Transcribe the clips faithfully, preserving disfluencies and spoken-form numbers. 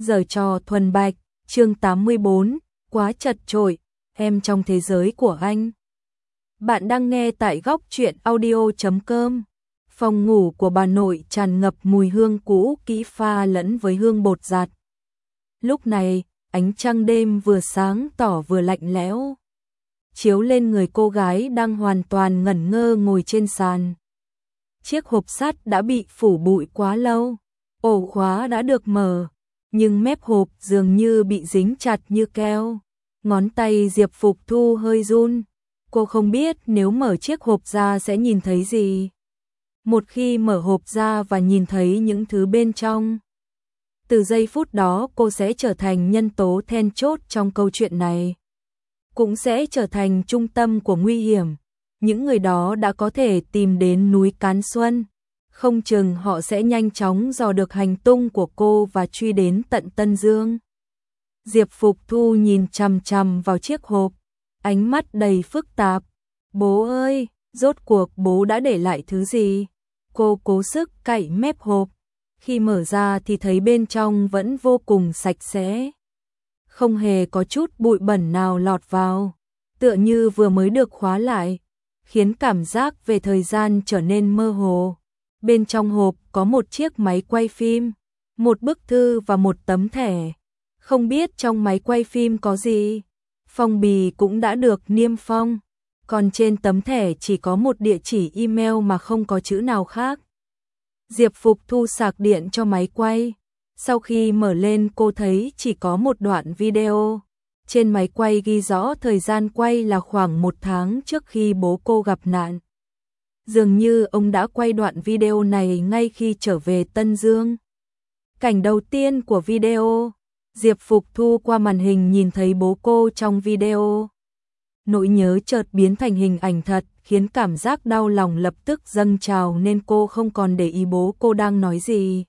Giở trò thuần bạch, chương tám mươi bốn, quá chật chội, em trong thế giới của anh. Bạn đang nghe tại góc truyện audio chấm com. Phòng ngủ của bà nội tràn ngập mùi hương cũ kỹ pha lẫn với hương bột giặt. Lúc này, ánh trăng đêm vừa sáng tỏ vừa lạnh lẽo, chiếu lên người cô gái đang hoàn toàn ngẩn ngơ ngồi trên sàn. Chiếc hộp sắt đã bị phủ bụi quá lâu, ổ khóa đã được mở, nhưng mép hộp dường như bị dính chặt như keo. Ngón tay Diệp Phục Thu hơi run, cô không biết nếu mở chiếc hộp ra sẽ nhìn thấy gì. Một khi mở hộp ra và nhìn thấy những thứ bên trong, từ giây phút đó cô sẽ trở thành nhân tố then chốt trong câu chuyện này, cũng sẽ trở thành trung tâm của nguy hiểm. Những người đó đã có thể tìm đến núi Cán Xuân, không chừng họ sẽ nhanh chóng dò được hành tung của cô và truy đến tận Tân Dương. Diệp Phục Thu nhìn chằm chằm vào chiếc hộp, ánh mắt đầy phức tạp. Bố ơi, rốt cuộc bố đã để lại thứ gì? Cô cố sức cạy mép hộp, khi mở ra thì thấy bên trong vẫn vô cùng sạch sẽ, không hề có chút bụi bẩn nào lọt vào, tựa như vừa mới được khóa lại, khiến cảm giác về thời gian trở nên mơ hồ. Bên trong hộp có một chiếc máy quay phim, một bức thư và một tấm thẻ. Không biết trong máy quay phim có gì. Phong bì cũng đã được niêm phong, còn trên tấm thẻ chỉ có một địa chỉ email mà không có chữ nào khác. Diệp Phục Thu sạc điện cho máy quay. Sau khi mở lên cô thấy chỉ có một đoạn video. Trên máy quay ghi rõ thời gian quay là khoảng một tháng trước khi bố cô gặp nạn. Dường như ông đã quay đoạn video này ngay khi trở về Tân Dương. Cảnh đầu tiên của video, Diệp Phục Thu qua màn hình nhìn thấy bố cô trong video. Nỗi nhớ chợt biến thành hình ảnh thật, khiến cảm giác đau lòng lập tức dâng trào nên cô không còn để ý bố cô đang nói gì.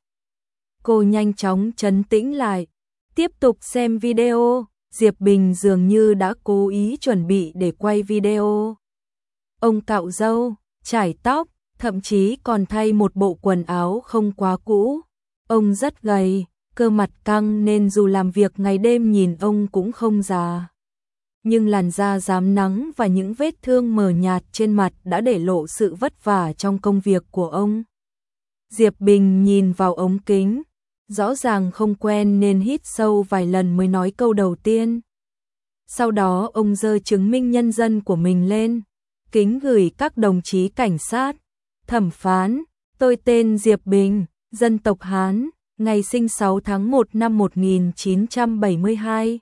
Cô nhanh chóng trấn tĩnh lại, tiếp tục xem video. Diệp Bình dường như đã cố ý chuẩn bị để quay video. Ông cạo râu, chải tóc, thậm chí còn thay một bộ quần áo không quá cũ. Ông rất gầy, cơ mặt căng nên dù làm việc ngày đêm nhìn ông cũng không già. Nhưng làn da rám nắng và những vết thương mờ nhạt trên mặt đã để lộ sự vất vả trong công việc của ông. Diệp Bình nhìn vào ống kính, rõ ràng không quen nên hít sâu vài lần mới nói câu đầu tiên. Sau đó ông giơ chứng minh nhân dân của mình lên, kính gửi các đồng chí cảnh sát, thẩm phán, tôi tên Diệp Bình, dân tộc Hán, ngày sinh sáu tháng một năm một nghìn chín trăm bảy mươi hai.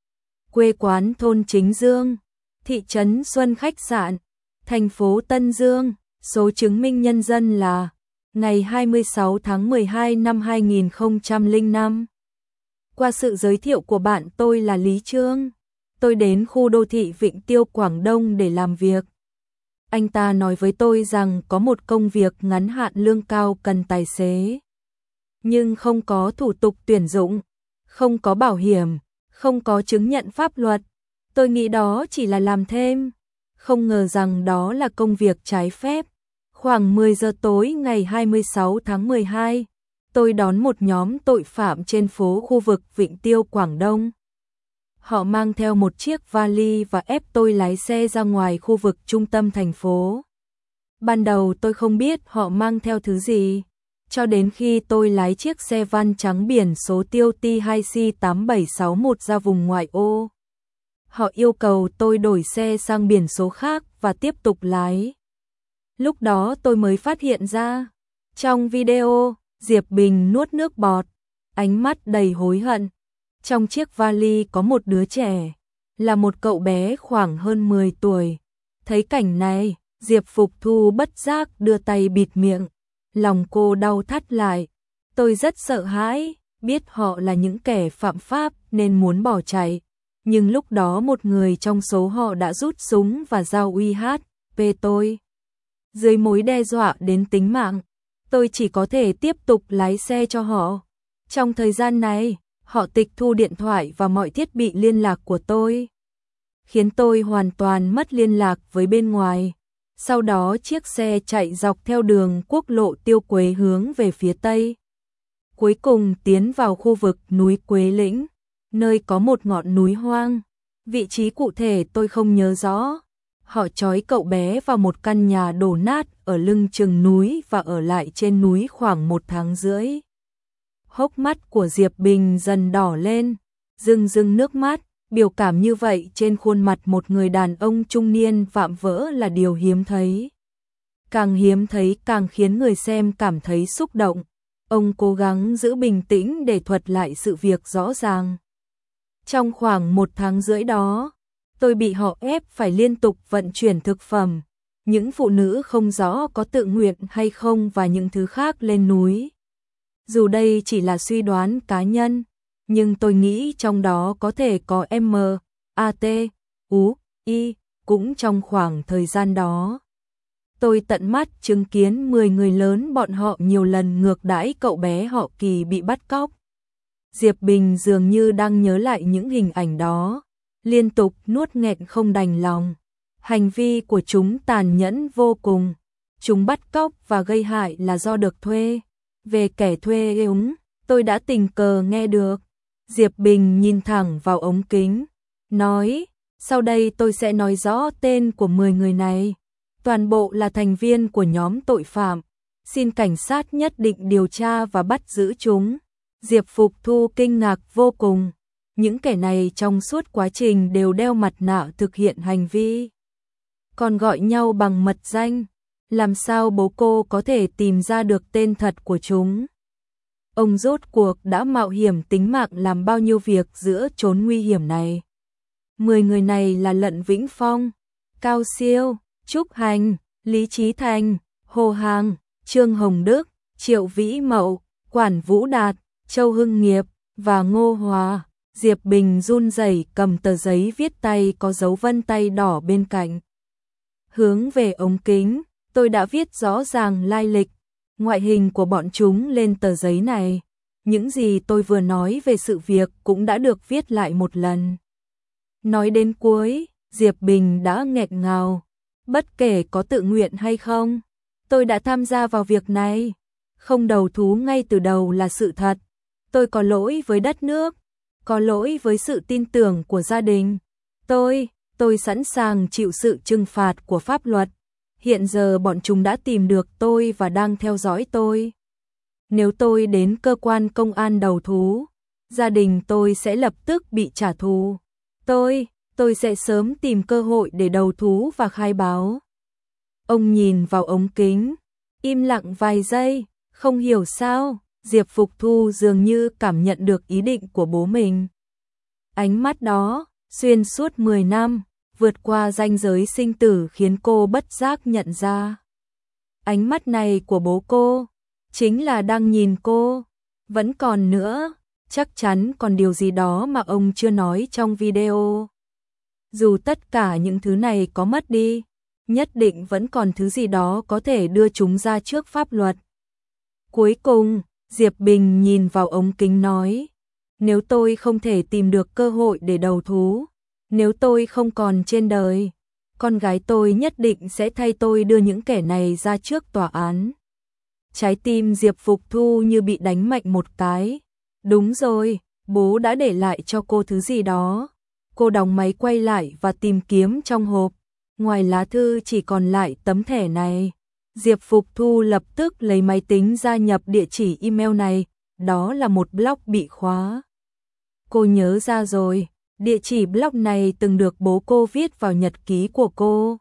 Quê quán thôn Chính Dương, thị trấn Xuân Khách Sạn, thành phố Tân Dương, số chứng minh nhân dân là ngày hai mươi sáu tháng mười hai năm hai nghìn không trăm lẻ năm. Qua sự giới thiệu của bạn, tôi là Lý Trương. Tôi đến khu đô thị Vịnh Tiêu Quảng Đông để làm việc. Anh ta nói với tôi rằng có một công việc ngắn hạn lương cao cần tài xế, nhưng không có thủ tục tuyển dụng, không có bảo hiểm, không có chứng nhận pháp luật. Tôi nghĩ đó chỉ là làm thêm, không ngờ rằng đó là công việc trái phép. Khoảng mười giờ tối ngày hai mươi sáu tháng mười hai, tôi đón một nhóm tội phạm trên phố khu vực Vịnh Tiêu Quảng Đông. Họ mang theo một chiếc vali và ép tôi lái xe ra ngoài khu vực trung tâm thành phố. Ban đầu tôi không biết họ mang theo thứ gì, cho đến khi tôi lái chiếc xe van trắng biển số tiêu ti hai C tám bảy sáu mốt ra vùng ngoại ô. Họ yêu cầu tôi đổi xe sang biển số khác và tiếp tục lái. Lúc đó tôi mới phát hiện ra, trong video, Diệp Bình nuốt nước bọt, ánh mắt đầy hối hận. Trong chiếc vali có một đứa trẻ, là một cậu bé khoảng hơn mười tuổi. Thấy cảnh này, Diệp Phục Thu bất giác đưa tay bịt miệng, lòng cô đau thắt lại. Tôi rất sợ hãi, biết họ là những kẻ phạm pháp nên muốn bỏ chạy. Nhưng lúc đó một người trong số họ đã rút súng và dao uy hiếp tôi. Dưới mối đe dọa đến tính mạng, tôi chỉ có thể tiếp tục lái xe cho họ. Trong thời gian này, họ tịch thu điện thoại và mọi thiết bị liên lạc của tôi, khiến tôi hoàn toàn mất liên lạc với bên ngoài. Sau đó chiếc xe chạy dọc theo đường quốc lộ Tiêu Quế hướng về phía Tây. Cuối cùng tiến vào khu vực núi Quế Lĩnh, nơi có một ngọn núi hoang. Vị trí cụ thể tôi không nhớ rõ. Họ trói cậu bé vào một căn nhà đổ nát ở lưng chừng núi và ở lại trên núi khoảng một tháng rưỡi. Hốc mắt của Diệp Bình dần đỏ lên, rưng rưng nước mắt. Biểu cảm như vậy trên khuôn mặt một người đàn ông trung niên vạm vỡ là điều hiếm thấy. Càng hiếm thấy càng khiến người xem cảm thấy xúc động. Ông cố gắng giữ bình tĩnh để thuật lại sự việc rõ ràng. Trong khoảng một tháng rưỡi đó, tôi bị họ ép phải liên tục vận chuyển thực phẩm, những phụ nữ không rõ có tự nguyện hay không và những thứ khác lên núi. Dù đây chỉ là suy đoán cá nhân, nhưng tôi nghĩ trong đó có thể có M, A T, U, I, cũng trong khoảng thời gian đó. Tôi tận mắt chứng kiến mười người lớn bọn họ nhiều lần ngược đãi cậu bé họ Kỳ bị bắt cóc. Diệp Bình dường như đang nhớ lại những hình ảnh đó, liên tục nuốt nghẹn không đành lòng. Hành vi của chúng tàn nhẫn vô cùng. Chúng bắt cóc và gây hại là do được thuê. Về kẻ thuê úng, tôi đã tình cờ nghe được. Diệp Bình nhìn thẳng vào ống kính, nói, sau đây tôi sẽ nói rõ tên của mười người này. Toàn bộ là thành viên của nhóm tội phạm. Xin cảnh sát nhất định điều tra và bắt giữ chúng. Diệp Phục Thu kinh ngạc vô cùng. Những kẻ này trong suốt quá trình đều đeo mặt nạ thực hiện hành vi. Còn gọi nhau bằng mật danh. Làm sao bố cô có thể tìm ra được tên thật của chúng? Ông rốt cuộc đã mạo hiểm tính mạng làm bao nhiêu việc giữa chốn nguy hiểm này. Mười người này là Lận Vĩnh Phong, Cao Siêu, Trúc Hành, Lý Chí Thành, Hồ Hàng, Trương Hồng Đức, Triệu Vĩ Mậu, Quản Vũ Đạt, Châu Hưng Nghiệp và Ngô Hòa. Diệp Bình run rẩy cầm tờ giấy viết tay có dấu vân tay đỏ bên cạnh. Hướng về ống kính, tôi đã viết rõ ràng lai lịch, ngoại hình của bọn chúng lên tờ giấy này. Những gì tôi vừa nói về sự việc cũng đã được viết lại một lần. Nói đến cuối, Diệp Bình đã nghẹn ngào. Bất kể có tự nguyện hay không, tôi đã tham gia vào việc này. Không đầu thú ngay từ đầu là sự thật. Tôi có lỗi với đất nước, có lỗi với sự tin tưởng của gia đình. Tôi, tôi sẵn sàng chịu sự trừng phạt của pháp luật. Hiện giờ bọn chúng đã tìm được tôi và đang theo dõi tôi. Nếu tôi đến cơ quan công an đầu thú, gia đình tôi sẽ lập tức bị trả thù. Tôi, tôi sẽ sớm tìm cơ hội để đầu thú và khai báo. Ông nhìn vào ống kính, im lặng vài giây, không hiểu sao, Diệp Phục Thu dường như cảm nhận được ý định của bố mình. Ánh mắt đó, xuyên suốt mười năm, vượt qua ranh giới sinh tử khiến cô bất giác nhận ra. Ánh mắt này của bố cô, chính là đang nhìn cô. Vẫn còn nữa, chắc chắn còn điều gì đó mà ông chưa nói trong video. Dù tất cả những thứ này có mất đi, nhất định vẫn còn thứ gì đó có thể đưa chúng ra trước pháp luật. Cuối cùng, Diệp Bình nhìn vào ống kính nói, nếu tôi không thể tìm được cơ hội để đầu thú, nếu tôi không còn trên đời, con gái tôi nhất định sẽ thay tôi đưa những kẻ này ra trước tòa án. Trái tim Diệp Phục Thu như bị đánh mạnh một cái. Đúng rồi, bố đã để lại cho cô thứ gì đó. Cô đóng máy quay lại và tìm kiếm trong hộp. Ngoài lá thư chỉ còn lại tấm thẻ này. Diệp Phục Thu lập tức lấy máy tính ra nhập địa chỉ email này. Đó là một blog bị khóa. Cô nhớ ra rồi, địa chỉ blog này từng được bố cô viết vào nhật ký của cô.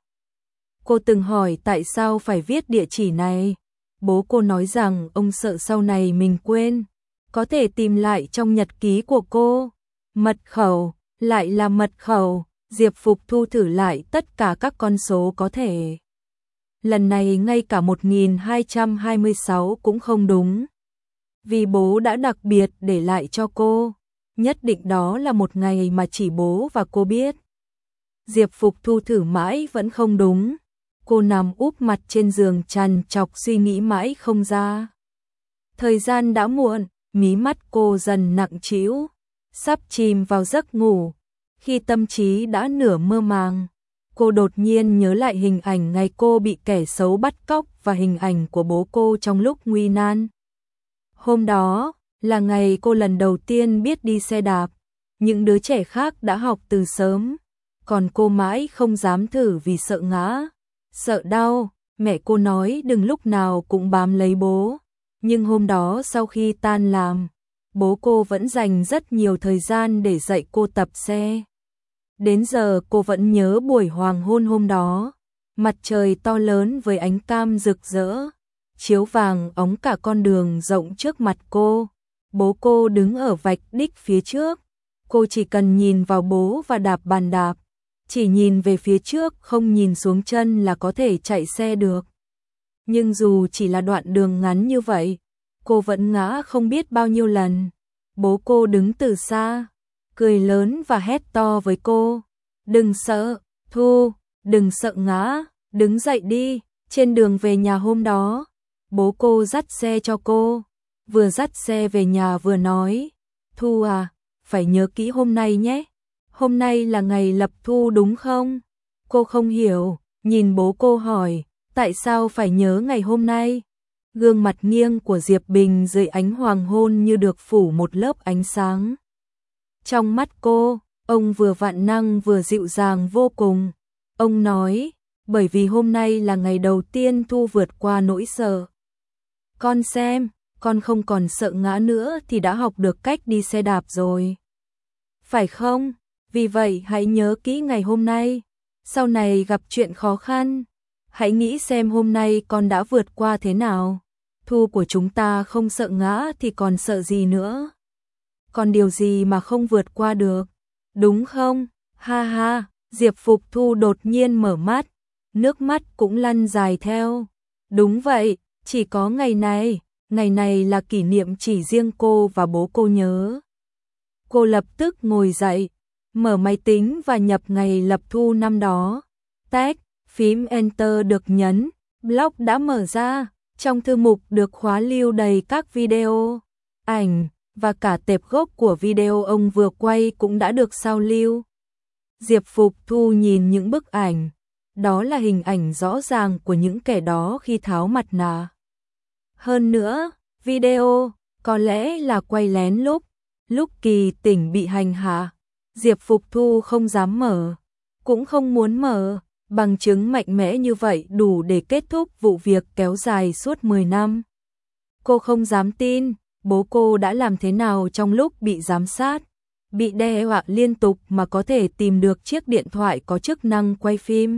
Cô từng hỏi tại sao phải viết địa chỉ này. Bố cô nói rằng ông sợ sau này mình quên, có thể tìm lại trong nhật ký của cô. Mật khẩu, lại là mật khẩu. Diệp Phục Thu thử lại tất cả các con số có thể. Lần này ngay cả một nghìn hai trăm hai mươi sáu cũng không đúng. Vì bố đã đặc biệt để lại cho cô. Nhất định đó là một ngày mà chỉ bố và cô biết. Diệp Phục Thu thử mãi vẫn không đúng. Cô nằm úp mặt trên giường trằn trọc suy nghĩ mãi không ra. Thời gian đã muộn, mí mắt cô dần nặng trĩu, sắp chìm vào giấc ngủ. Khi tâm trí đã nửa mơ màng, cô đột nhiên nhớ lại hình ảnh ngày cô bị kẻ xấu bắt cóc và hình ảnh của bố cô trong lúc nguy nan. Hôm đó, là ngày cô lần đầu tiên biết đi xe đạp. Những đứa trẻ khác đã học từ sớm, còn cô mãi không dám thử vì sợ ngã, sợ đau. Mẹ cô nói đừng lúc nào cũng bám lấy bố. Nhưng hôm đó sau khi tan làm, bố cô vẫn dành rất nhiều thời gian để dạy cô tập xe. Đến giờ cô vẫn nhớ buổi hoàng hôn hôm đó. Mặt trời to lớn với ánh cam rực rỡ, chiếu vàng óng cả con đường rộng trước mặt cô. Bố cô đứng ở vạch đích phía trước. Cô chỉ cần nhìn vào bố và đạp bàn đạp. Chỉ nhìn về phía trước không nhìn xuống chân là có thể chạy xe được. Nhưng dù chỉ là đoạn đường ngắn như vậy, cô vẫn ngã không biết bao nhiêu lần. Bố cô đứng từ xa, cười lớn và hét to với cô. Đừng sợ, Thu, đừng sợ ngã, đứng dậy đi. Trên đường về nhà hôm đó, bố cô dắt xe cho cô. Vừa dắt xe về nhà vừa nói, Thu à, phải nhớ kỹ hôm nay nhé. Hôm nay là ngày lập thu đúng không? Cô không hiểu, nhìn bố cô hỏi, tại sao phải nhớ ngày hôm nay? Gương mặt nghiêng của Diệp Bình dưới ánh hoàng hôn như được phủ một lớp ánh sáng. Trong mắt cô, ông vừa vạn năng vừa dịu dàng vô cùng. Ông nói, bởi vì hôm nay là ngày đầu tiên Thu vượt qua nỗi sợ. Con xem, con không còn sợ ngã nữa thì đã học được cách đi xe đạp rồi. Phải không? Vì vậy hãy nhớ kỹ ngày hôm nay. Sau này gặp chuyện khó khăn, hãy nghĩ xem hôm nay con đã vượt qua thế nào. Thu của chúng ta không sợ ngã thì còn sợ gì nữa. Còn điều gì mà không vượt qua được, đúng không? Ha ha, Diệp Phục Thu đột nhiên mở mắt, nước mắt cũng lăn dài theo. Đúng vậy, chỉ có ngày này, ngày này là kỷ niệm chỉ riêng cô và bố cô nhớ. Cô lập tức ngồi dậy, mở máy tính và nhập ngày lập thu năm đó. Tách, phím Enter được nhấn, blog đã mở ra. Trong thư mục được khóa lưu đầy các video, ảnh và cả tệp gốc của video ông vừa quay cũng đã được sao lưu. Diệp Phục Thu nhìn những bức ảnh, đó là hình ảnh rõ ràng của những kẻ đó khi tháo mặt nạ. Hơn nữa, video có lẽ là quay lén lúc lúc Kỳ Tỉnh bị hành hạ. Diệp Phục Thu không dám mở, cũng không muốn mở. Bằng chứng mạnh mẽ như vậy đủ để kết thúc vụ việc kéo dài suốt mười năm. Cô không dám tin, bố cô đã làm thế nào trong lúc bị giám sát, bị đe dọa liên tục mà có thể tìm được chiếc điện thoại có chức năng quay phim.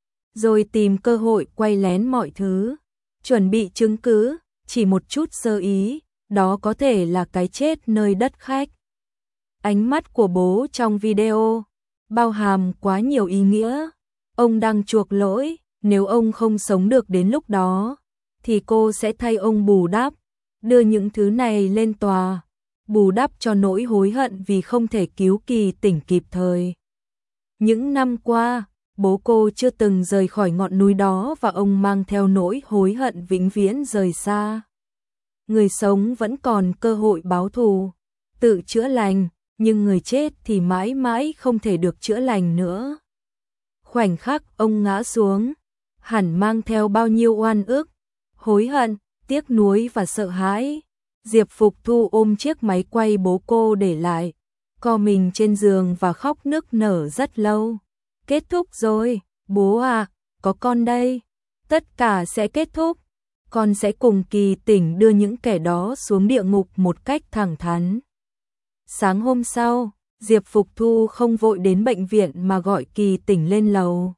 Rồi tìm cơ hội quay lén mọi thứ, chuẩn bị chứng cứ, chỉ một chút sơ ý, đó có thể là cái chết nơi đất khách. Ánh mắt của bố trong video bao hàm quá nhiều ý nghĩa. Ông đang chuộc lỗi, nếu ông không sống được đến lúc đó, thì cô sẽ thay ông bù đắp, đưa những thứ này lên tòa, bù đắp cho nỗi hối hận vì không thể cứu Kỳ Tỉnh kịp thời. Những năm qua, bố cô chưa từng rời khỏi ngọn núi đó và ông mang theo nỗi hối hận vĩnh viễn rời xa. Người sống vẫn còn cơ hội báo thù, tự chữa lành, nhưng người chết thì mãi mãi không thể được chữa lành nữa. Khoảnh khắc ông ngã xuống, hẳn mang theo bao nhiêu oan ức, hối hận, tiếc nuối và sợ hãi. Diệp Phục Thu ôm chiếc máy quay bố cô để lại, co mình trên giường và khóc nức nở rất lâu. Kết thúc rồi, bố à, có con đây. Tất cả sẽ kết thúc. Con sẽ cùng Kỳ Tỉnh đưa những kẻ đó xuống địa ngục một cách thẳng thắn. Sáng hôm sau, Diệp Phục Thu không vội đến bệnh viện mà gọi Kỳ Tỉnh lên lầu.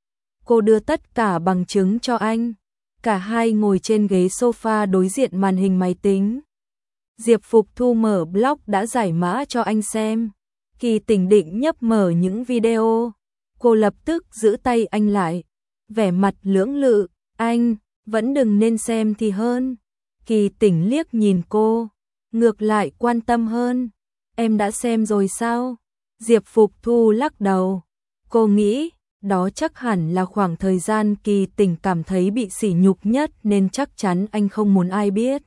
Cô đưa tất cả bằng chứng cho anh. Cả hai ngồi trên ghế sofa đối diện màn hình máy tính. Diệp Phục Thu mở blog đã giải mã cho anh xem. Kỳ Tỉnh định nhấp mở những video. Cô lập tức giữ tay anh lại, vẻ mặt lưỡng lự. Anh, vẫn đừng nên xem thì hơn. Kỳ Tỉnh liếc nhìn cô, ngược lại quan tâm hơn. Em đã xem rồi sao? Diệp Phục Thu lắc đầu. Cô nghĩ, đó chắc hẳn là khoảng thời gian Kỳ Tỉnh cảm thấy bị sỉ nhục nhất nên chắc chắn anh không muốn ai biết.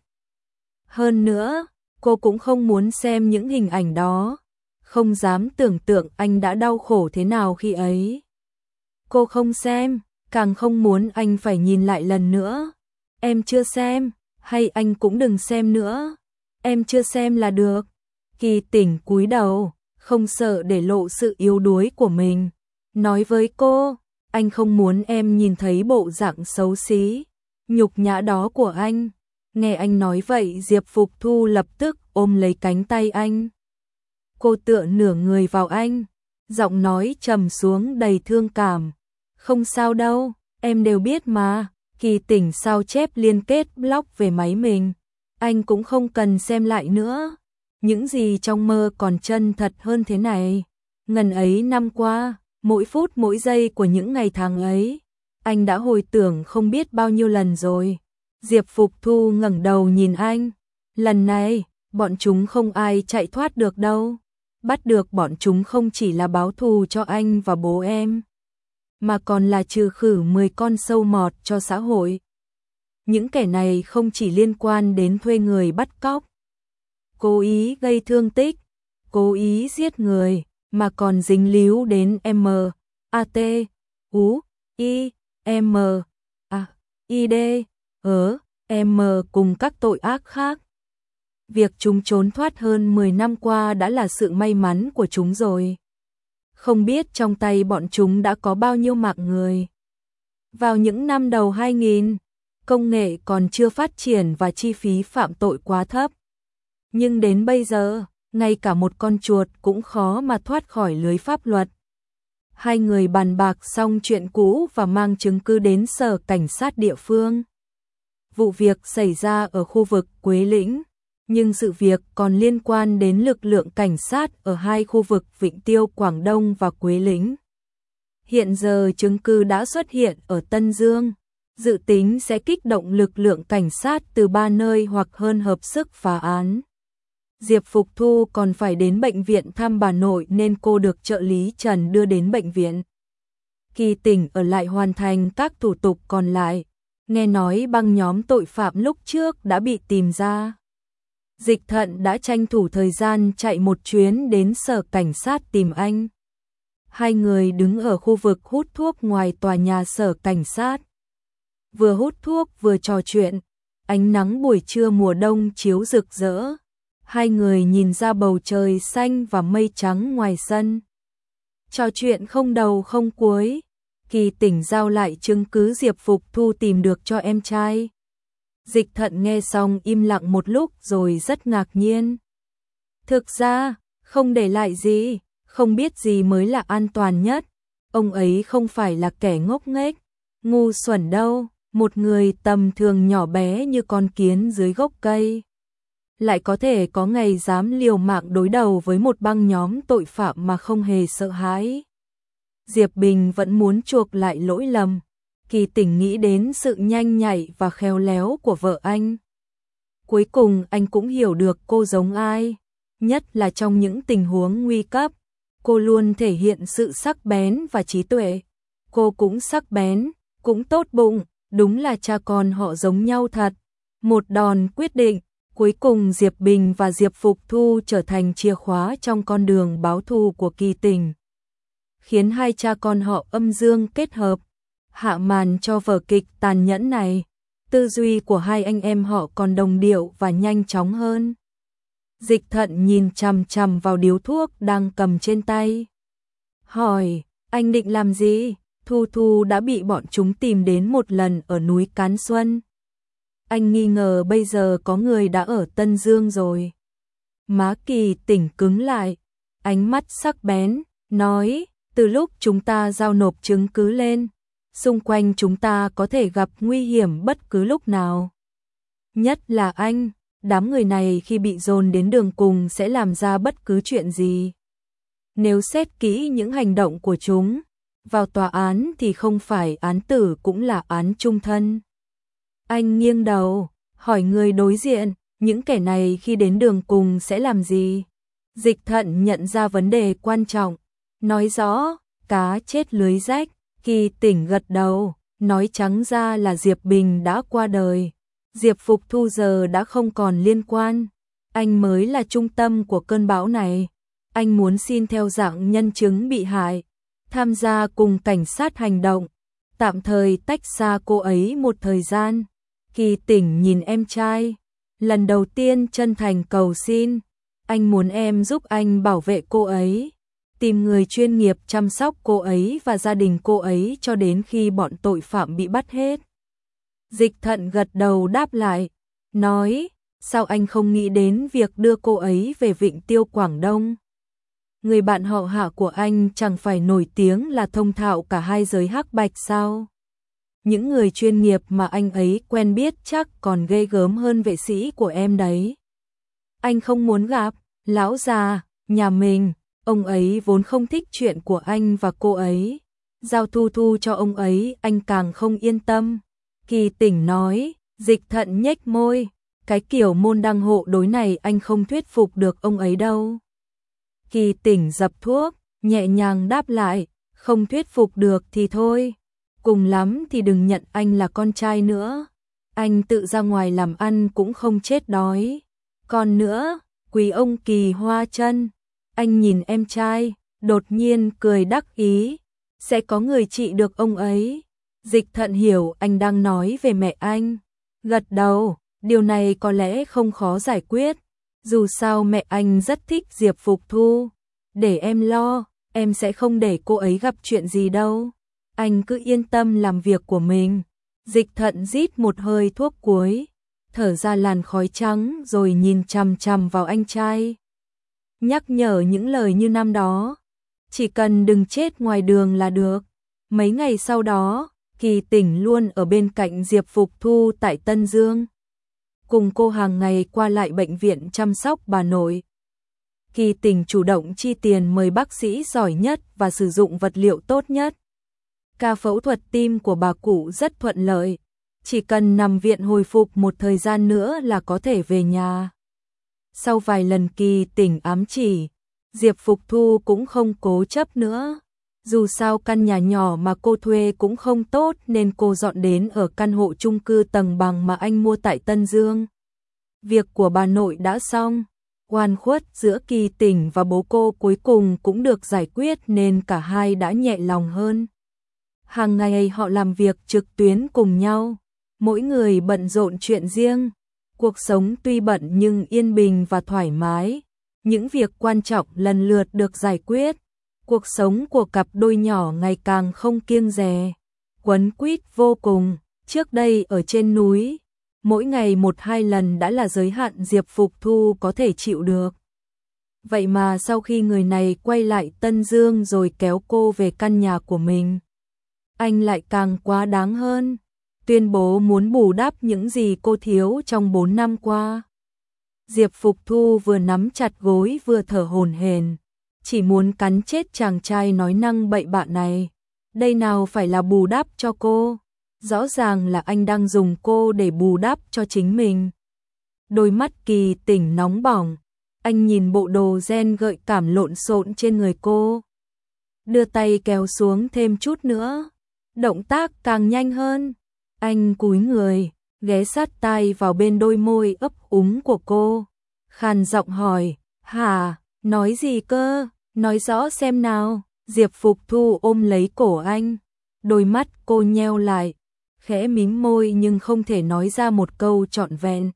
Hơn nữa, cô cũng không muốn xem những hình ảnh đó. Không dám tưởng tượng anh đã đau khổ thế nào khi ấy. Cô không xem, càng không muốn anh phải nhìn lại lần nữa. Em chưa xem, hay anh cũng đừng xem nữa. Em chưa xem là được. Kỳ Tỉnh cúi đầu, không sợ để lộ sự yếu đuối của mình. Nói với cô, anh không muốn em nhìn thấy bộ dạng xấu xí, nhục nhã đó của anh. Nghe anh nói vậy, Diệp Phục Thu lập tức ôm lấy cánh tay anh. Cô tựa nửa người vào anh, giọng nói trầm xuống đầy thương cảm. Không sao đâu, em đều biết mà. Kỳ Tỉnh sao chép liên kết blog về máy mình. Anh cũng không cần xem lại nữa. Những gì trong mơ còn chân thật hơn thế này. Ngần ấy năm qua, mỗi phút mỗi giây của những ngày tháng ấy, anh đã hồi tưởng không biết bao nhiêu lần rồi. Diệp Phục Thu ngẩng đầu nhìn anh. Lần này, bọn chúng không ai chạy thoát được đâu. Bắt được bọn chúng không chỉ là báo thù cho anh và bố em, mà còn là trừ khử mười con sâu mọt cho xã hội. Những kẻ này không chỉ liên quan đến thuê người bắt cóc, cố ý gây thương tích, cố ý giết người, mà còn dính líu đến M, A T, U, I, M, A, I D, ớ, M cùng các tội ác khác. Việc chúng trốn thoát hơn mười năm qua đã là sự may mắn của chúng rồi. Không biết trong tay bọn chúng đã có bao nhiêu mạng người. Vào những năm đầu hai nghìn, công nghệ còn chưa phát triển và chi phí phạm tội quá thấp. Nhưng đến bây giờ, ngay cả một con chuột cũng khó mà thoát khỏi lưới pháp luật. Hai người bàn bạc xong chuyện cũ và mang chứng cứ đến sở cảnh sát địa phương. Vụ việc xảy ra ở khu vực Quế Lĩnh, nhưng sự việc còn liên quan đến lực lượng cảnh sát ở hai khu vực Vĩnh Tiêu Quảng Đông và Quế Lĩnh. Hiện giờ chứng cứ đã xuất hiện ở Tân Dương, dự tính sẽ kích động lực lượng cảnh sát từ ba nơi hoặc hơn hợp sức phá án. Diệp Phục Thu còn phải đến bệnh viện thăm bà nội nên cô được trợ lý Trần đưa đến bệnh viện. Kỳ Tỉnh ở lại hoàn thành các thủ tục còn lại, nghe nói băng nhóm tội phạm lúc trước đã bị tìm ra. Dịch Thận đã tranh thủ thời gian chạy một chuyến đến sở cảnh sát tìm anh. Hai người đứng ở khu vực hút thuốc ngoài tòa nhà sở cảnh sát. Vừa hút thuốc vừa trò chuyện, ánh nắng buổi trưa mùa đông chiếu rực rỡ. Hai người nhìn ra bầu trời xanh và mây trắng ngoài sân. Trò chuyện không đầu không cuối, Kỳ Tỉnh giao lại chứng cứ Diệp Phục Thu tìm được cho em trai. Dịch Thận nghe xong im lặng một lúc rồi rất ngạc nhiên. Thực ra, không để lại gì, không biết gì mới là an toàn nhất. Ông ấy không phải là kẻ ngốc nghếch, ngu xuẩn đâu, một người tầm thường nhỏ bé như con kiến dưới gốc cây. Lại có thể có ngày dám liều mạng đối đầu với một băng nhóm tội phạm mà không hề sợ hãi. Diệp Bình vẫn muốn chuộc lại lỗi lầm. Kỳ Tỉnh nghĩ đến sự nhanh nhạy và khéo léo của vợ anh. Cuối cùng anh cũng hiểu được cô giống ai, nhất là trong những tình huống nguy cấp. Cô luôn thể hiện sự sắc bén và trí tuệ. Cô cũng sắc bén, cũng tốt bụng, đúng là cha con họ giống nhau thật. Một đòn quyết định, cuối cùng Diệp Bình và Diệp Phục Thu trở thành chìa khóa trong con đường báo thù của Kỳ Tỉnh. Khiến hai cha con họ âm dương kết hợp, hạ màn cho vở kịch tàn nhẫn này. Tư duy của hai anh em họ còn đồng điệu và nhanh chóng hơn. Dịch Thận nhìn chằm chằm vào điếu thuốc đang cầm trên tay. Hỏi, anh định làm gì? Thu Thu đã bị bọn chúng tìm đến một lần ở núi Cán Xuân. Anh nghi ngờ bây giờ có người đã ở Tân Dương rồi. Má Kỳ Tỉnh cứng lại, ánh mắt sắc bén, nói, từ lúc chúng ta giao nộp chứng cứ lên, xung quanh chúng ta có thể gặp nguy hiểm bất cứ lúc nào. Nhất là anh, đám người này khi bị dồn đến đường cùng sẽ làm ra bất cứ chuyện gì. Nếu xét kỹ những hành động của chúng, vào tòa án thì không phải án tử cũng là án chung thân. Anh nghiêng đầu, hỏi người đối diện, những kẻ này khi đến đường cùng sẽ làm gì? Dịch Thận nhận ra vấn đề quan trọng, nói rõ, cá chết lưới rách. Kỳ Tỉnh gật đầu, nói trắng ra là Diệp Bình đã qua đời. Diệp Phục Thu giờ đã không còn liên quan. Anh mới là trung tâm của cơn bão này. Anh muốn xin theo dạng nhân chứng bị hại, tham gia cùng cảnh sát hành động, tạm thời tách xa cô ấy một thời gian. Kỳ Tỉnh nhìn em trai, lần đầu tiên chân thành cầu xin, anh muốn em giúp anh bảo vệ cô ấy, tìm người chuyên nghiệp chăm sóc cô ấy và gia đình cô ấy cho đến khi bọn tội phạm bị bắt hết. Dịch Thận gật đầu đáp lại, nói, sao anh không nghĩ đến việc đưa cô ấy về Vịnh Tiêu Quảng Đông? Người bạn họ Hạ của anh chẳng phải nổi tiếng là thông thạo cả hai giới hắc bạch sao? Những người chuyên nghiệp mà anh ấy quen biết chắc còn ghê gớm hơn vệ sĩ của em đấy. Anh không muốn gặp lão già nhà mình, ông ấy vốn không thích chuyện của anh và cô ấy. Giao Thu Thu cho ông ấy anh càng không yên tâm. Kỳ Tỉnh nói. Dịch Thận nhếch môi, cái kiểu môn đăng hộ đối này anh không thuyết phục được ông ấy đâu. Kỳ Tỉnh dập thuốc, nhẹ nhàng đáp lại, không thuyết phục được thì thôi, cùng lắm thì đừng nhận anh là con trai nữa. Anh tự ra ngoài làm ăn cũng không chết đói. Còn nữa, quý ông Kỳ Hoa Chân, anh nhìn em trai, đột nhiên cười đắc ý, sẽ có người trị được ông ấy. Dịch Thận hiểu anh đang nói về mẹ anh, gật đầu, điều này có lẽ không khó giải quyết, dù sao mẹ anh rất thích Diệp Phục Thu, để em lo, em sẽ không để cô ấy gặp chuyện gì đâu, anh cứ yên tâm làm việc của mình. Dịch Thận rít một hơi thuốc cuối, thở ra làn khói trắng rồi nhìn chằm chằm vào anh trai. Nhắc nhở những lời như năm đó, chỉ cần đừng chết ngoài đường là được. Mấy ngày sau đó, Kỳ Tỉnh luôn ở bên cạnh Diệp Phục Thu tại Tân Dương, cùng cô hàng ngày qua lại bệnh viện chăm sóc bà nội. Kỳ Tỉnh chủ động chi tiền mời bác sĩ giỏi nhất và sử dụng vật liệu tốt nhất. Ca phẫu thuật tim của bà cụ rất thuận lợi, chỉ cần nằm viện hồi phục một thời gian nữa là có thể về nhà. Sau vài lần Kỳ Tỉnh ám chỉ, Diệp Phục Thu cũng không cố chấp nữa. Dù sao căn nhà nhỏ mà cô thuê cũng không tốt nên cô dọn đến ở căn hộ chung cư tầng bằng mà anh mua tại Tân Dương. Việc của bà nội đã xong, oan khuất giữa Kỳ Tỉnh và bố cô cuối cùng cũng được giải quyết nên cả hai đã nhẹ lòng hơn. Hàng ngày họ làm việc trực tuyến cùng nhau, mỗi người bận rộn chuyện riêng. Cuộc sống tuy bận nhưng yên bình và thoải mái, những việc quan trọng lần lượt được giải quyết. Cuộc sống của cặp đôi nhỏ ngày càng không kiêng dè, quấn quýt vô cùng. Trước đây ở trên núi, mỗi ngày một hai lần đã là giới hạn Diệp Phục Thu có thể chịu được. Vậy mà sau khi người này quay lại Tân Dương rồi kéo cô về căn nhà của mình, anh lại càng quá đáng hơn, tuyên bố muốn bù đắp những gì cô thiếu trong bốn năm qua. Diệp Phục Thu vừa nắm chặt gối vừa thở hổn hển, chỉ muốn cắn chết chàng trai nói năng bậy bạ này. Đây nào phải là bù đắp cho cô, rõ ràng là anh đang dùng cô để bù đắp cho chính mình. Đôi mắt Kỳ Tỉnh nóng bỏng, anh nhìn bộ đồ ren gợi cảm lộn xộn trên người cô, đưa tay kéo xuống thêm chút nữa, động tác càng nhanh hơn. Anh cúi người, ghé sát tai vào bên đôi môi ấp úng của cô, khàn giọng hỏi, hả, nói gì cơ, nói rõ xem nào. Diệp Phục Thu ôm lấy cổ anh, đôi mắt cô nheo lại, khẽ mím môi nhưng không thể nói ra một câu trọn vẹn.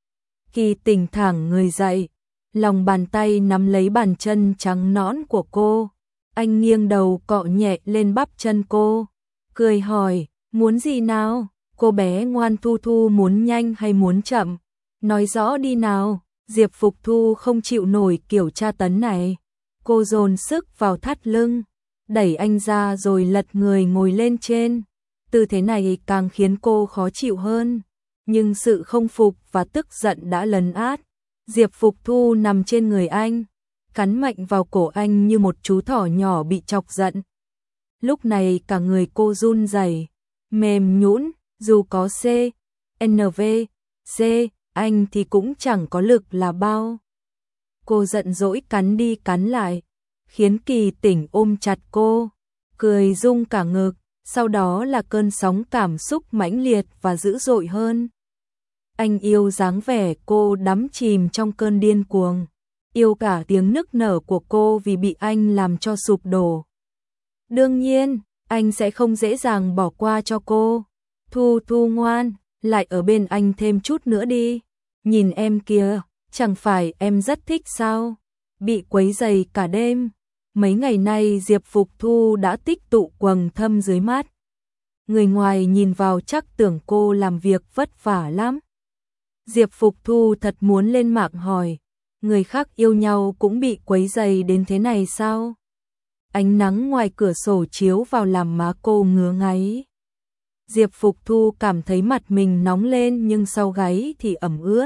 Kỳ Tỉnh thẳng người dậy, lòng bàn tay nắm lấy bàn chân trắng nõn của cô, anh nghiêng đầu cọ nhẹ lên bắp chân cô, cười hỏi, muốn gì nào? Cô bé ngoan Thu Thu muốn nhanh hay muốn chậm? Nói rõ đi nào. Diệp Phục Thu không chịu nổi kiểu tra tấn này. Cô dồn sức vào thắt lưng, đẩy anh ra rồi lật người ngồi lên trên. Tư thế này càng khiến cô khó chịu hơn. Nhưng sự không phục và tức giận đã lấn át. Diệp Phục Thu nằm trên người anh, cắn mạnh vào cổ anh như một chú thỏ nhỏ bị chọc giận. Lúc này cả người cô run rẩy, mềm nhũn. Dù có C, N V, C, anh thì cũng chẳng có lực là bao. Cô giận dỗi cắn đi cắn lại, khiến Kỳ Tỉnh ôm chặt cô, cười rung cả ngực, sau đó là cơn sóng cảm xúc mãnh liệt và dữ dội hơn. Anh yêu dáng vẻ cô đắm chìm trong cơn điên cuồng, yêu cả tiếng nức nở của cô vì bị anh làm cho sụp đổ. Đương nhiên, anh sẽ không dễ dàng bỏ qua cho cô. Thu Thu ngoan, lại ở bên anh thêm chút nữa đi. nhìn em kìa, chẳng phải em rất thích sao? Bị quấy rầy cả đêm. Mấy ngày nay Diệp Phục Thu đã tích tụ quầng thâm dưới mắt. Người ngoài nhìn vào chắc tưởng cô làm việc vất vả lắm. Diệp Phục Thu thật muốn lên mạng hỏi, người khác yêu nhau cũng bị quấy rầy đến thế này sao? Ánh nắng ngoài cửa sổ chiếu vào làm má cô ngứa ngáy. Diệp Phục Thu cảm thấy mặt mình nóng lên nhưng sau gáy thì ẩm ướt.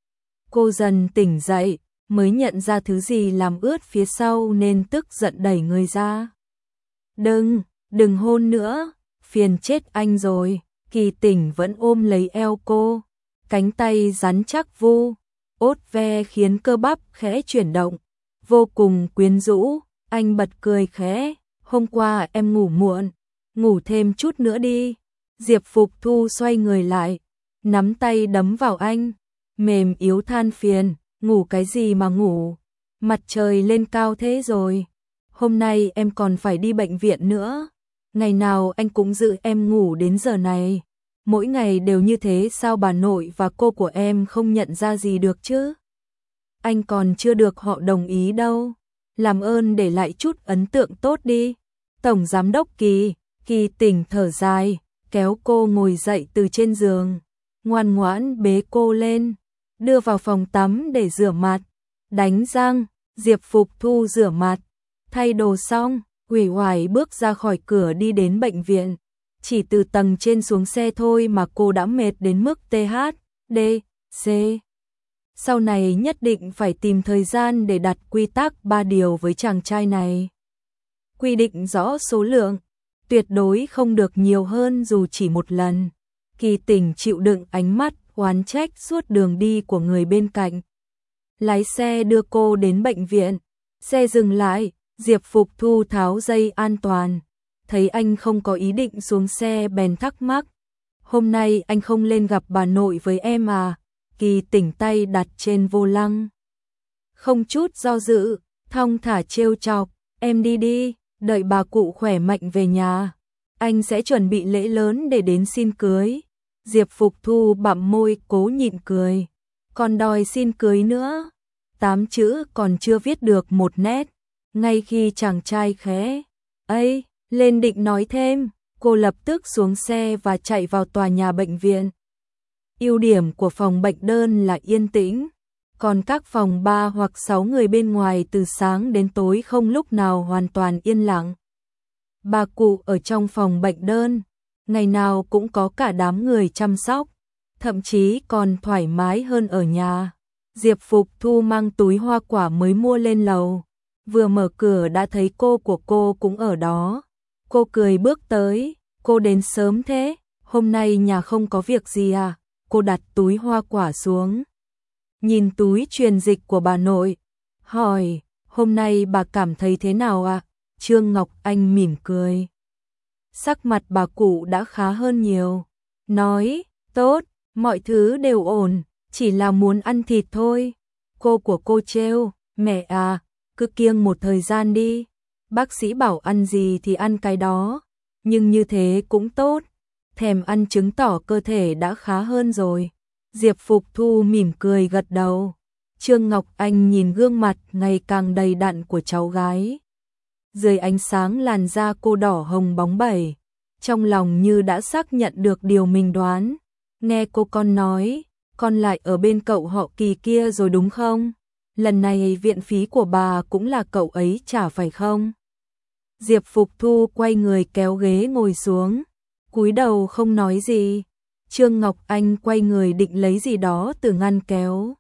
Cô dần tỉnh dậy, mới nhận ra thứ gì làm ướt phía sau nên tức giận đẩy người ra. Đừng, đừng hôn nữa, phiền chết anh rồi. Kỳ Tỉnh vẫn ôm lấy eo cô, cánh tay rắn chắc vu, ốt ve khiến cơ bắp khẽ chuyển động, vô cùng quyến rũ. Anh bật cười khẽ, hôm qua em ngủ muộn, ngủ thêm chút nữa đi. Diệp Phục Thu xoay người lại, nắm tay đấm vào anh, mềm yếu than phiền, ngủ cái gì mà ngủ, mặt trời lên cao thế rồi. Hôm nay em còn phải đi bệnh viện nữa, ngày nào anh cũng giữ em ngủ đến giờ này. Mỗi ngày đều như thế sao bà nội và cô của em không nhận ra gì được chứ? Anh còn chưa được họ đồng ý đâu. Làm ơn để lại chút ấn tượng tốt đi. Tổng giám đốc Kỳ, Kỳ Tỉnh thở dài, kéo cô ngồi dậy từ trên giường, ngoan ngoãn bế cô lên, đưa vào phòng tắm để rửa mặt, đánh răng. Diệp Phục Thu rửa mặt, thay đồ xong, uể oải bước ra khỏi cửa đi đến bệnh viện. Chỉ từ tầng trên xuống xe thôi mà cô đã mệt đến mức tê hát đê xê. Sau này nhất định phải tìm thời gian để đặt quy tắc ba điều với chàng trai này. Quy định rõ số lượng, tuyệt đối không được nhiều hơn dù chỉ một lần. Kỳ Tỉnh chịu đựng ánh mắt oán trách suốt đường đi của người bên cạnh. Lái xe đưa cô đến bệnh viện. Xe dừng lại, Diệp Phục Thu tháo dây an toàn. Thấy anh không có ý định xuống xe bèn thắc mắc. Hôm nay anh không lên gặp bà nội với em à? Kỳ Tỉnh tay đặt trên vô lăng, không chút do dự, thong thả trêu chọc, em đi đi, đợi bà cụ khỏe mạnh về nhà, anh sẽ chuẩn bị lễ lớn để đến xin cưới. Diệp Phục Thu bặm môi cố nhịn cười, còn đòi xin cưới nữa. Tám chữ còn chưa viết được một nét, ngay khi chàng trai khẽ ấy lên định nói thêm, cô lập tức xuống xe và chạy vào tòa nhà bệnh viện. Ưu điểm của phòng bệnh đơn là yên tĩnh, còn các phòng ba hoặc sáu người bên ngoài từ sáng đến tối không lúc nào hoàn toàn yên lặng. Bà cụ ở trong phòng bệnh đơn, ngày nào cũng có cả đám người chăm sóc, thậm chí còn thoải mái hơn ở nhà. Diệp Phục Thu mang túi hoa quả mới mua lên lầu, vừa mở cửa đã thấy cô của cô cũng ở đó. Cô cười bước tới, cô đến sớm thế, hôm nay nhà không có việc gì à? Cô đặt túi hoa quả xuống, nhìn túi truyền dịch của bà nội, hỏi, hôm nay bà cảm thấy thế nào ạ? À? Trương Ngọc Anh mỉm cười. Sắc mặt bà cụ đã khá hơn nhiều, nói, tốt, mọi thứ đều ổn, chỉ là muốn ăn thịt thôi. Cô của cô trêu, mẹ à, cứ kiêng một thời gian đi, bác sĩ bảo ăn gì thì ăn cái đó, nhưng như thế cũng tốt. Thèm ăn chứng tỏ cơ thể đã khá hơn rồi. Diệp Phục Thu mỉm cười gật đầu. Trương Ngọc Anh nhìn gương mặt ngày càng đầy đặn của cháu gái. Dưới ánh sáng làn da cô đỏ hồng bóng bẩy, trong lòng như đã xác nhận được điều mình đoán. Nghe cô con nói, con lại ở bên cậu họ Kỳ kia rồi đúng không? Lần này viện phí của bà cũng là cậu ấy trả phải không? Diệp Phục Thu quay người kéo ghế ngồi xuống, cúi đầu không nói gì. Trương Ngọc Anh quay người định lấy gì đó từ ngăn kéo.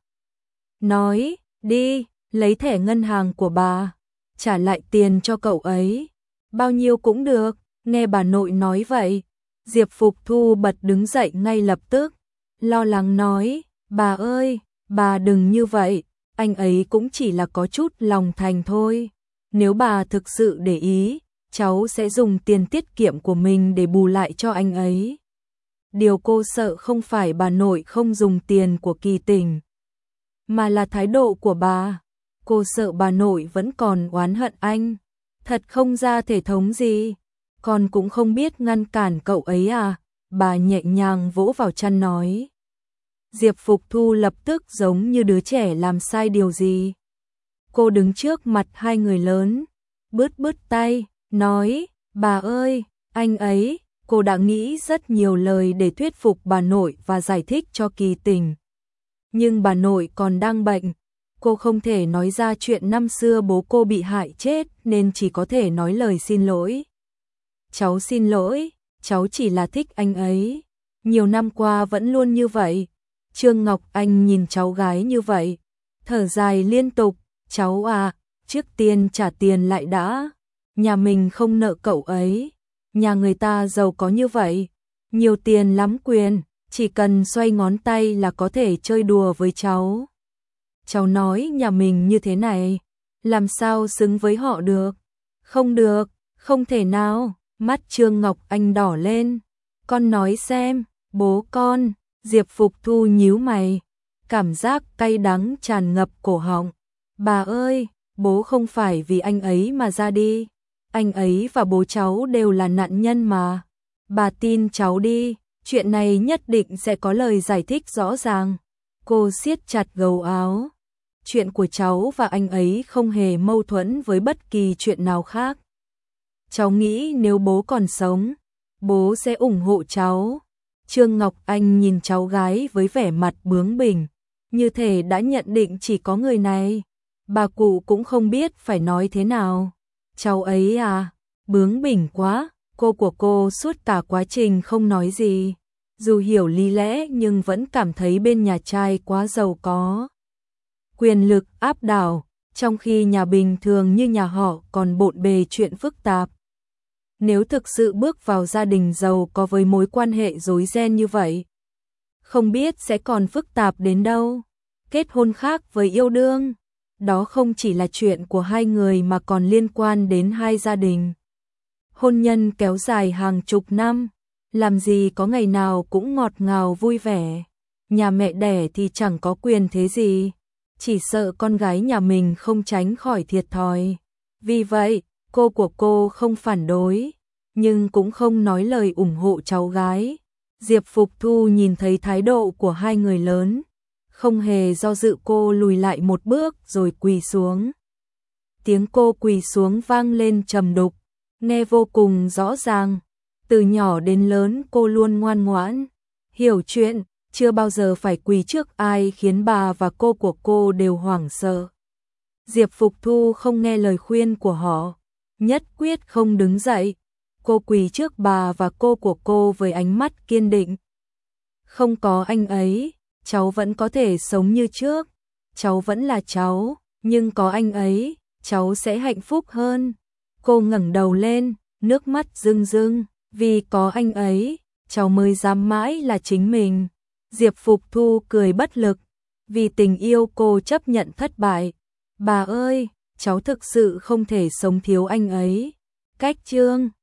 Nói, đi, lấy thẻ ngân hàng của bà, trả lại tiền cho cậu ấy. Bao nhiêu cũng được, nghe bà nội nói vậy. Diệp Phục Thu bật đứng dậy ngay lập tức, lo lắng nói, bà ơi, bà đừng như vậy, anh ấy cũng chỉ là có chút lòng thành thôi. Nếu bà thực sự để ý, cháu sẽ dùng tiền tiết kiệm của mình để bù lại cho anh ấy. Điều cô sợ không phải bà nội không dùng tiền của Kỳ Tỉnh, mà là thái độ của bà. Cô sợ bà nội vẫn còn oán hận anh, thật không ra thể thống gì, con cũng không biết ngăn cản cậu ấy à. Bà nhẹ nhàng vỗ vào chăn nói. Diệp Phục Thu lập tức giống như đứa trẻ làm sai điều gì. Cô đứng trước mặt hai người lớn, bứt bứt tay, nói, bà ơi, anh ấy, cô đã nghĩ rất nhiều lời để thuyết phục bà nội và giải thích cho Kỳ Tình. Nhưng bà nội còn đang bệnh, cô không thể nói ra chuyện năm xưa bố cô bị hại chết nên chỉ có thể nói lời xin lỗi. Cháu xin lỗi, cháu chỉ là thích anh ấy. Nhiều năm qua vẫn luôn như vậy. Trương Ngọc Anh nhìn cháu gái như vậy, thở dài liên tục, cháu à, trước tiên trả tiền lại đã. Nhà mình không nợ cậu ấy. Nhà người ta giàu có như vậy, nhiều tiền lắm quyền, chỉ cần xoay ngón tay là có thể chơi đùa với cháu. Cháu nói nhà mình như thế này, làm sao xứng với họ được? Không được, không thể nào. Mắt Trương Ngọc Anh đỏ lên. Con nói xem, bố con. Diệp Phục Thu nhíu mày, cảm giác cay đắng tràn ngập cổ họng. Bà ơi, bố không phải vì anh ấy mà ra đi. Anh ấy và bố cháu đều là nạn nhân mà. Bà tin cháu đi, chuyện này nhất định sẽ có lời giải thích rõ ràng. Cô siết chặt gấu áo. Chuyện của cháu và anh ấy không hề mâu thuẫn với bất kỳ chuyện nào khác. Cháu nghĩ nếu bố còn sống, bố sẽ ủng hộ cháu. Trương Ngọc Anh nhìn cháu gái với vẻ mặt bướng bỉnh, như thể đã nhận định chỉ có người này. Bà cụ cũng không biết phải nói thế nào. Cháu ấy à, bướng bỉnh quá. Cô của cô suốt cả quá trình không nói gì, dù hiểu lý lẽ nhưng vẫn cảm thấy bên nhà trai quá giàu có. Quyền lực áp đảo, trong khi nhà bình thường như nhà họ còn bộn bề chuyện phức tạp. Nếu thực sự bước vào gia đình giàu có với mối quan hệ rối ren như vậy, không biết sẽ còn phức tạp đến đâu. Kết hôn khác với yêu đương, đó không chỉ là chuyện của hai người mà còn liên quan đến hai gia đình. Hôn nhân kéo dài hàng chục năm, làm gì có ngày nào cũng ngọt ngào vui vẻ. Nhà mẹ đẻ thì chẳng có quyền thế gì, chỉ sợ con gái nhà mình không tránh khỏi thiệt thòi. Vì vậy, cô của cô không phản đối, nhưng cũng không nói lời ủng hộ cháu gái. Diệp Phục Thu nhìn thấy thái độ của hai người lớn, không hề do dự, cô lùi lại một bước rồi quỳ xuống. Tiếng cô quỳ xuống vang lên trầm đục, nghe vô cùng rõ ràng. Từ nhỏ đến lớn cô luôn ngoan ngoãn, hiểu chuyện, chưa bao giờ phải quỳ trước ai khiến bà và cô của cô đều hoảng sợ. Diệp Phục Thu không nghe lời khuyên của họ, nhất quyết không đứng dậy. Cô quỳ trước bà và cô của cô với ánh mắt kiên định. Không có anh ấy, cháu vẫn có thể sống như trước. Cháu vẫn là cháu, nhưng có anh ấy, cháu sẽ hạnh phúc hơn. Cô ngẩng đầu lên, nước mắt rưng rưng. Vì có anh ấy, cháu mới dám mãi là chính mình. Diệp Phục Thu cười bất lực. Vì tình yêu cô chấp nhận thất bại. Bà ơi, cháu thực sự không thể sống thiếu anh ấy. Cách chương